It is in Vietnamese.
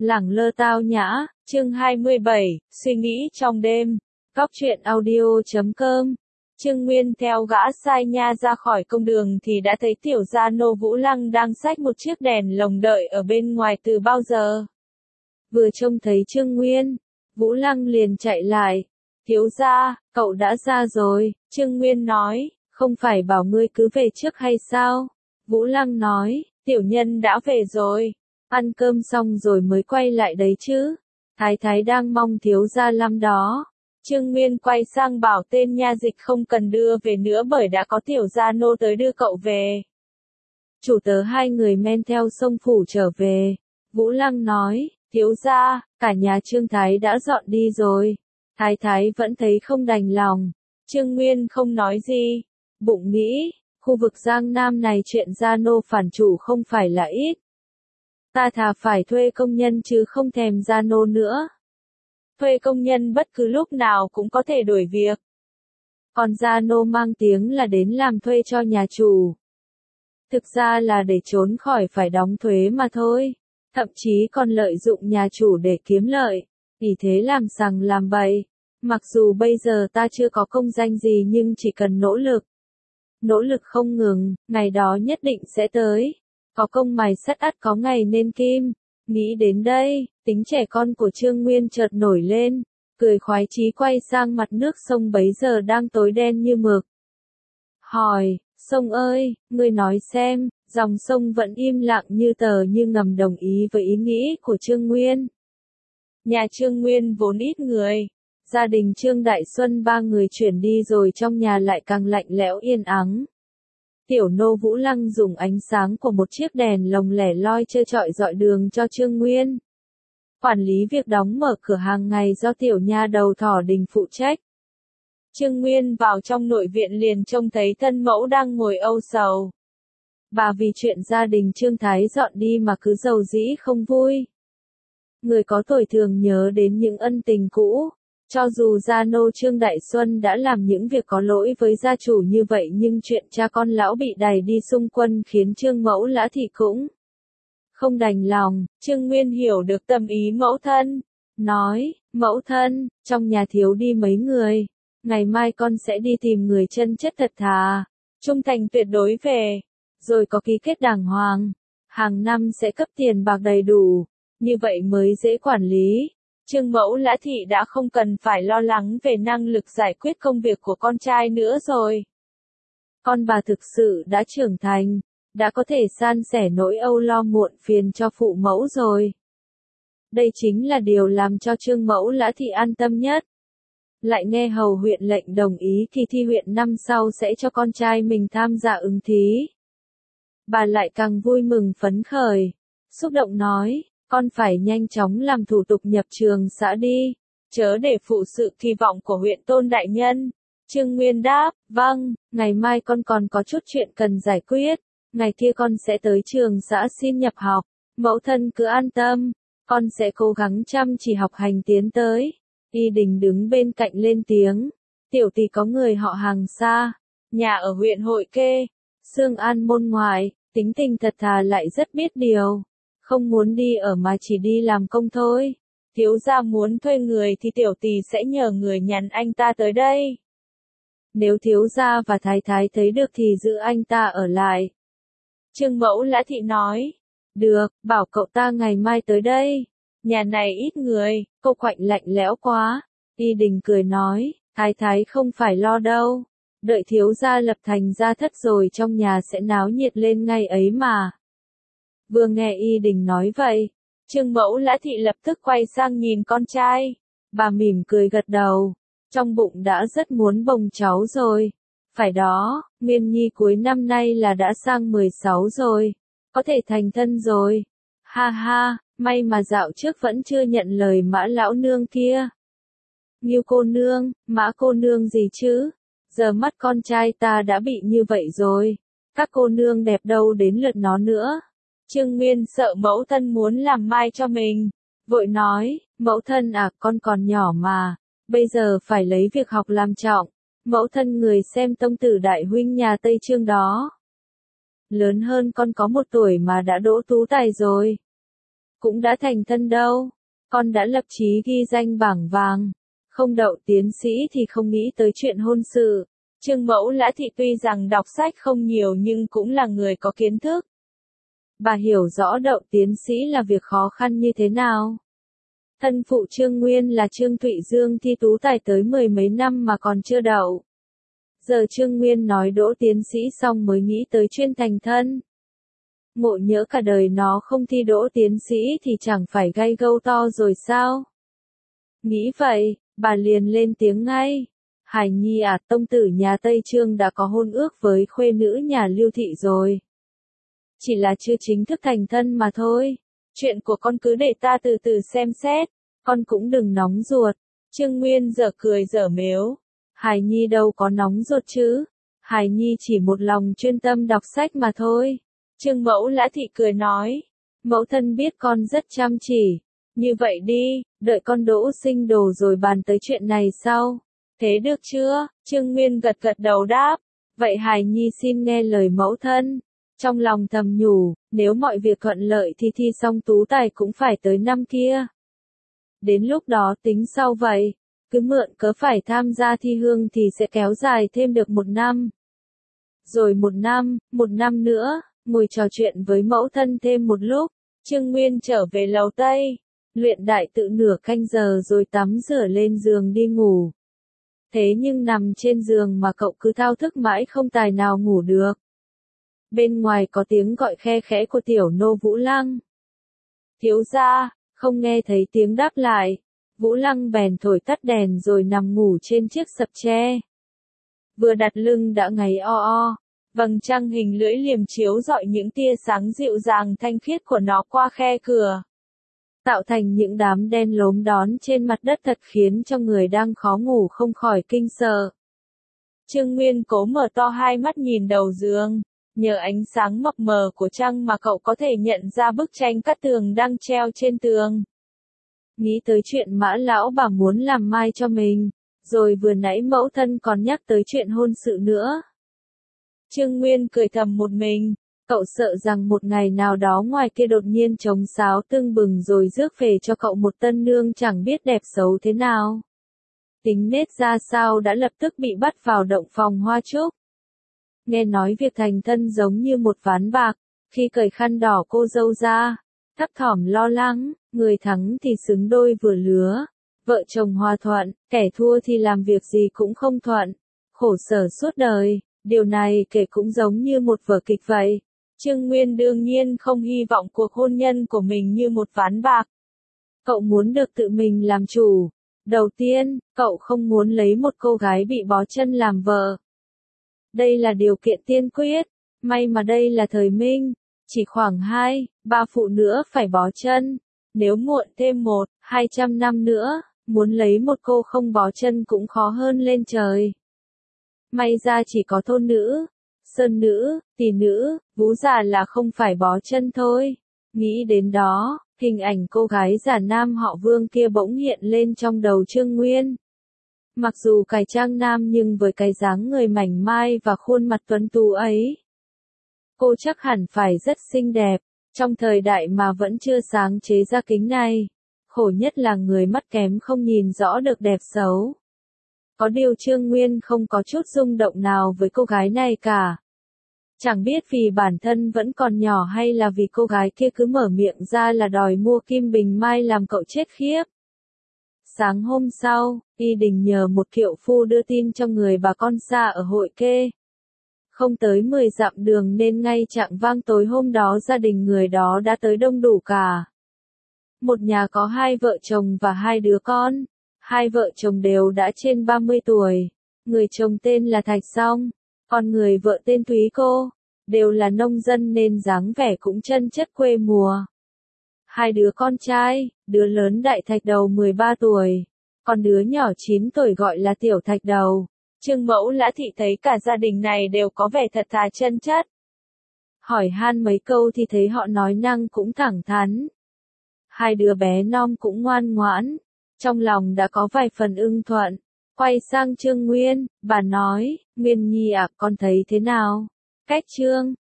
Lẳng lơ tao nhã, chương 27, suy nghĩ trong đêm. Góc truyện audio.com. Trương Nguyên theo gã sai nha ra khỏi công đường thì đã thấy tiểu gia nô Vũ Lăng đang xách một chiếc đèn lồng đợi ở bên ngoài từ bao giờ. Vừa trông thấy Trương Nguyên, Vũ Lăng liền chạy lại. Thiếu gia, cậu đã ra rồi, Trương Nguyên nói, không phải bảo ngươi cứ về trước hay sao? Vũ Lăng nói, tiểu nhân đã về rồi. Ăn cơm xong rồi mới quay lại đấy chứ. Thái thái đang mong thiếu gia lắm đó. Trương Nguyên quay sang bảo tên nha dịch không cần đưa về nữa bởi đã có tiểu gia nô tới đưa cậu về. Chủ tớ hai người men theo sông phủ trở về. Vũ Lăng nói, thiếu gia, cả nhà Trương Thái đã dọn đi rồi. Thái thái vẫn thấy không đành lòng. Trương Nguyên không nói gì. Bụng nghĩ, khu vực Giang Nam này chuyện gia nô phản chủ không phải là ít. Ta thà phải thuê công nhân chứ không thèm gia nô nữa. Thuê công nhân bất cứ lúc nào cũng có thể đuổi việc. Còn gia nô mang tiếng là đến làm thuê cho nhà chủ. Thực ra là để trốn khỏi phải đóng thuế mà thôi. Thậm chí còn lợi dụng nhà chủ để kiếm lợi. Vì thế làm sằng làm bậy. Mặc dù bây giờ ta chưa có công danh gì nhưng chỉ cần nỗ lực. Nỗ lực không ngừng, ngày đó nhất định sẽ tới. Có công mài sắt ắt có ngày nên kim. Nghĩ đến đây, tính trẻ con của Trương Nguyên chợt nổi lên, cười khoái chí quay sang mặt nước sông bấy giờ đang tối đen như mực. Hỏi, sông ơi, ngươi nói xem, dòng sông vẫn im lặng như tờ như ngầm đồng ý với ý nghĩ của Trương Nguyên. Nhà Trương Nguyên vốn ít người. Gia đình Trương Đại Xuân ba người chuyển đi rồi trong nhà lại càng lạnh lẽo yên ắng. Tiểu nô Vũ Lăng dùng ánh sáng của một chiếc đèn lồng lẻ loi trơ trọi dọi đường cho Trương Nguyên. Quản lý việc đóng mở cửa hàng ngày do tiểu nha đầu Thỏ Đình phụ trách. Trương Nguyên vào trong nội viện liền trông thấy thân mẫu đang ngồi âu sầu. Bà vì chuyện gia đình Trương Thái dọn đi mà cứ rầu rĩ không vui. Người có tuổi thường nhớ đến những ân tình cũ. Cho dù gia nô Trương Đại Xuân đã làm những việc có lỗi với gia chủ như vậy nhưng chuyện cha con lão bị đày đi xung quân khiến Trương Mẫu Lã Thị cũng không đành lòng. Trương Nguyên hiểu được tâm ý mẫu thân. Nói, mẫu thân, trong nhà thiếu đi mấy người. Ngày mai con sẽ đi tìm người chân chất thật thà. Trung thành tuyệt đối về. Rồi có ký kết đàng hoàng. Hàng năm sẽ cấp tiền bạc đầy đủ. Như vậy mới dễ quản lý. Trương Mẫu Lã Thị đã không cần phải lo lắng về năng lực giải quyết công việc của con trai nữa rồi. Con bà thực sự đã trưởng thành, đã có thể san sẻ nỗi âu lo muộn phiền cho phụ mẫu rồi. Đây chính là điều làm cho Trương Mẫu Lã Thị an tâm nhất. Lại nghe hầu huyện lệnh đồng ý kỳ thi huyện năm sau sẽ cho con trai mình tham gia ứng thí. Bà lại càng vui mừng phấn khởi, xúc động nói. Con phải nhanh chóng làm thủ tục nhập trường xã đi, chớ để phụ sự kỳ vọng của huyện tôn đại nhân. Trương Nguyên đáp, vâng, ngày mai con còn có chút chuyện cần giải quyết, ngày kia con sẽ tới trường xã xin nhập học, mẫu thân cứ an tâm, con sẽ cố gắng chăm chỉ học hành tiến tới. Y Đình đứng bên cạnh lên tiếng, tiểu tỷ có người họ Hàng xa, nhà ở huyện Hội Kê, Xương An môn ngoại, tính tình thật thà lại rất biết điều. Không muốn đi ở mà chỉ đi làm công thôi. Thiếu gia muốn thuê người thì tiểu tỷ sẽ nhờ người nhắn anh ta tới đây. Nếu thiếu gia và thái thái thấy được thì giữ anh ta ở lại. Trương Mẫu Lã Thị nói. Được, bảo cậu ta ngày mai tới đây. Nhà này ít người, cô Quạnh lạnh lẽo quá. Y Đình cười nói, thái thái không phải lo đâu. Đợi thiếu gia lập thành gia thất rồi trong nhà sẽ náo nhiệt lên ngay ấy mà. Vừa nghe Y Đình nói vậy, Trương Mẫu Lã Thị lập tức quay sang nhìn con trai. Bà mỉm cười gật đầu, trong bụng đã rất muốn bồng cháu rồi. Phải đó, Nguyên Nhi cuối năm nay là đã sang 16 rồi, có thể thành thân rồi. Ha ha, may mà dạo trước vẫn chưa nhận lời Mã lão nương kia. Nghiêu cô nương, Mã cô nương gì chứ? Giờ mắt con trai ta đã bị như vậy rồi, các cô nương đẹp đâu đến lượt nó nữa. Trương Nguyên sợ mẫu thân muốn làm mai cho mình, vội nói, mẫu thân à, con còn nhỏ mà, bây giờ phải lấy việc học làm trọng, mẫu thân người xem tông tử đại huynh nhà Tây Trương đó. Lớn hơn con có 1 tuổi mà đã đỗ tú tài rồi. cũng đã thành thân đâu. Con đã lập chí ghi danh bảng vàng. Không đậu tiến sĩ thì không nghĩ tới chuyện hôn sự. Trương Mẫu Lã Thị tuy rằng đọc sách không nhiều nhưng cũng là người có kiến thức. Bà hiểu rõ đậu tiến sĩ là việc khó khăn như thế nào. Thân phụ Trương Nguyên là Trương Thụy Dương thi tú tài tới 10 mấy năm mà còn chưa đậu. Giờ Trương Nguyên nói đỗ tiến sĩ xong mới nghĩ tới chuyên thành thân. Ngộ nhỡ cả đời nó không thi đỗ tiến sĩ thì chẳng phải gây gâu to rồi sao? Nghĩ vậy, bà liền lên tiếng ngay. Hải Nhi à, tông tử nhà Tây Trương đã có hôn ước với khuê nữ nhà Lưu Thị rồi. Chỉ là chưa chính thức thành thân mà thôi. Chuyện của con cứ để ta từ từ xem xét. Con cũng đừng nóng ruột. Trương Nguyên dở cười dở mếu. Hải Nhi đâu có nóng ruột chứ. Hải Nhi chỉ một lòng chuyên tâm đọc sách mà thôi. Trương Mẫu Lã Thị cười nói. Mẫu thân biết con rất chăm chỉ. Như vậy đi, đợi con đỗ sinh đồ rồi bàn tới chuyện này sau. Thế được chưa? Trương Nguyên gật gật đầu đáp. Vậy Hải Nhi xin nghe lời mẫu thân. Trong lòng thầm nhủ, nếu mọi việc thuận lợi thì thi xong tú tài cũng phải tới năm kia. Đến lúc đó tính sau vậy, cứ mượn cớ phải tham gia thi hương thì sẽ kéo dài thêm được 1 năm. Rồi 1 năm nữa, ngồi trò chuyện với mẫu thân thêm một lúc, Trương Nguyên trở về lầu Tây, luyện đại tự nửa canh giờ rồi tắm rửa lên giường đi ngủ. Thế nhưng nằm trên giường mà cậu cứ thao thức mãi không tài nào ngủ được. Bên ngoài có tiếng gọi khe khẽ của tiểu nô Vũ Lăng. Thiếu gia, không nghe thấy tiếng đáp lại. Vũ Lăng bèn thổi tắt đèn rồi nằm ngủ trên chiếc sập tre. Vừa đặt lưng đã ngáy o o. Vầng trăng hình lưỡi liềm chiếu rọi những tia sáng dịu dàng thanh khiết của nó qua khe cửa. Tạo thành những đám đen lốm đóm trên mặt đất thật khiến cho người đang khó ngủ không khỏi kinh sợ. Trương Nguyên cố mở to hai mắt nhìn đầu giường. Nhờ ánh sáng mập mờ của trăng mà cậu có thể nhận ra bức tranh cát tường đang treo trên tường. Nghĩ tới chuyện Mã lão bà muốn làm mai cho mình, rồi vừa nãy mẫu thân còn nhắc tới chuyện hôn sự nữa. Trương Nguyên cười thầm một mình, cậu sợ rằng một ngày nào đó ngoài kia đột nhiên trống sáo tưng bừng rồi rước về cho cậu một tân nương chẳng biết đẹp xấu thế nào. Tính nết ra sao đã lập tức bị bắt vào động phòng hoa trúc. Nghe nói việc thành thân giống như một ván bạc, khi cởi khăn đỏ cô dâu ra, thấp thỏm lo lắng, người thắng thì xứng đôi vừa lứa, vợ chồng hòa thuận, kẻ thua thì làm việc gì cũng không thuận, khổ sở suốt đời, điều này kể cũng giống như một vở kịch vậy. Trương Nguyên đương nhiên không hy vọng cuộc hôn nhân của mình như một ván bạc. Cậu muốn được tự mình làm chủ. Đầu tiên, cậu không muốn lấy một cô gái bị bó chân làm vợ. Đây là điều kiện tiên quyết, may mà đây là thời Minh, chỉ khoảng 2-3 phụ nữa phải bó chân, nếu muộn thêm 100-200 năm nữa, muốn lấy một cô không bó chân cũng khó hơn lên trời. May ra chỉ có thôn nữ, sơn nữ, tỳ nữ, vú già là không phải bó chân thôi. Nghĩ đến đó, hình ảnh cô gái già nam họ Vương kia bỗng hiện lên trong đầu Trương Nguyên. Mặc dù cải trang nam nhưng với cái dáng người mảnh mai và khuôn mặt tuấn tú ấy, cô chắc hẳn phải rất xinh đẹp, trong thời đại mà vẫn chưa sáng chế ra kính này. Khổ nhất là người mắt kém không nhìn rõ được đẹp xấu. Có điều Trương Nguyên không có chút rung động nào với cô gái này cả. Chẳng biết vì bản thân vẫn còn nhỏ hay là vì cô gái kia cứ mở miệng ra là đòi mua kim bình mai làm cậu chết khiếp. Sáng hôm sau, Y Đình nhờ một kiệu phu đưa tin cho người bà con xa ở Hội Kê. Không tới 10 dặm đường nên ngay chạng vang tối hôm đó gia đình người đó đã tới đông đủ cả. Một nhà có 2 vợ chồng và 2 đứa con. 2 vợ chồng đều đã trên 30 tuổi. Người chồng tên là Thạch Song, còn người vợ tên Thúy Cô. Đều là nông dân nên dáng vẻ cũng chân chất quê mùa. 2 đứa con trai, đứa lớn đại Thạch Đầu 13 tuổi, còn đứa nhỏ 9 tuổi gọi là Tiểu Thạch Đầu. Trương Mẫu Lã Thị thấy cả gia đình này đều có vẻ thật thà chân chất. Hỏi han mấy câu thì thấy họ nói năng cũng thẳng thắn. 2 đứa bé non cũng ngoan ngoãn, trong lòng đã có vài phần ưng thuận. Quay sang Trương Nguyên, bà nói, Nguyên Nhi à, con thấy thế nào? Cách Trương